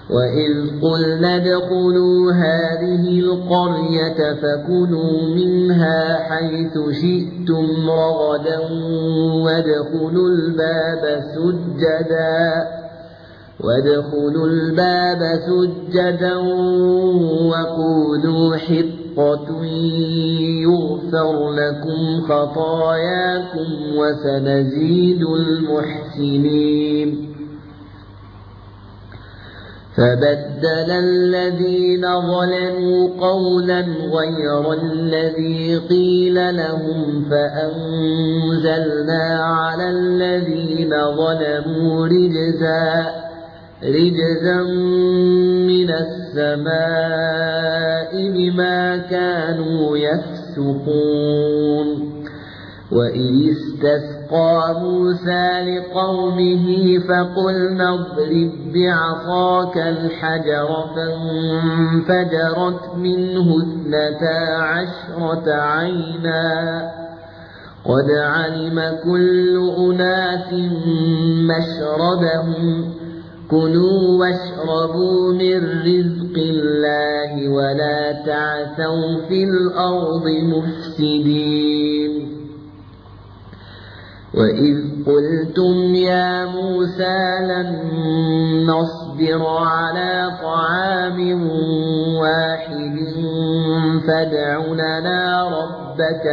وإذ قلنا ادخلوا هذه القرية فكلوا منها حيث شئتم رغدا وادخلوا الباب سجدا وقولوا حطة يغفر لكم خطاياكم وسنزيد المحسنين. فبدل الذين ظلموا قولا غير الذي قيل لهم فأنزلنا على الذين ظلموا رجزا من السماء بما كانوا يفسقون. وإذ استسقى موسى لقومه فقلنا اضرب بعصاك الحجر فانفجرت منه 12 عينا قد علم كل أناس مشربهم كلوا واشربوا من رزق الله ولا تعثوا في الأرض مفسدين. وإذ قلتم يا موسى لن نصبر على طعام واحد فادع لنا ربك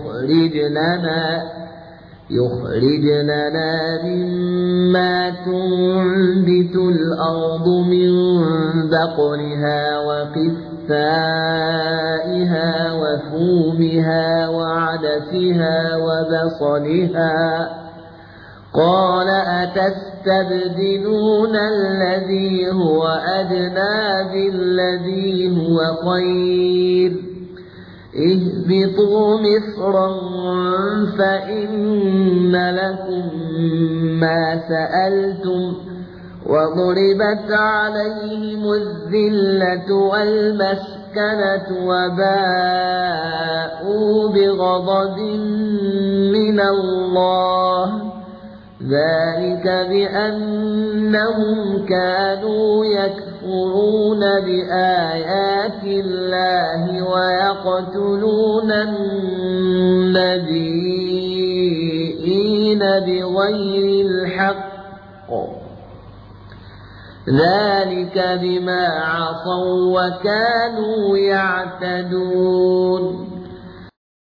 يخرج لنا مما تنبت الأرض من بقلها وقثائها وفومها وعدسها وبصلها قال أتستبدلون الذي هو أدنى بالذي هو خير اهبطوا مصرا فإن لكم ما سألتم وضربت عليهم الذلة والمسكنة وباءوا بغضب من الله ذلك بأنهم كانوا يكفرون بآيات الله ويقتلون النبيين بغير الحق ذلك بما عصوا وكانوا يعتدون.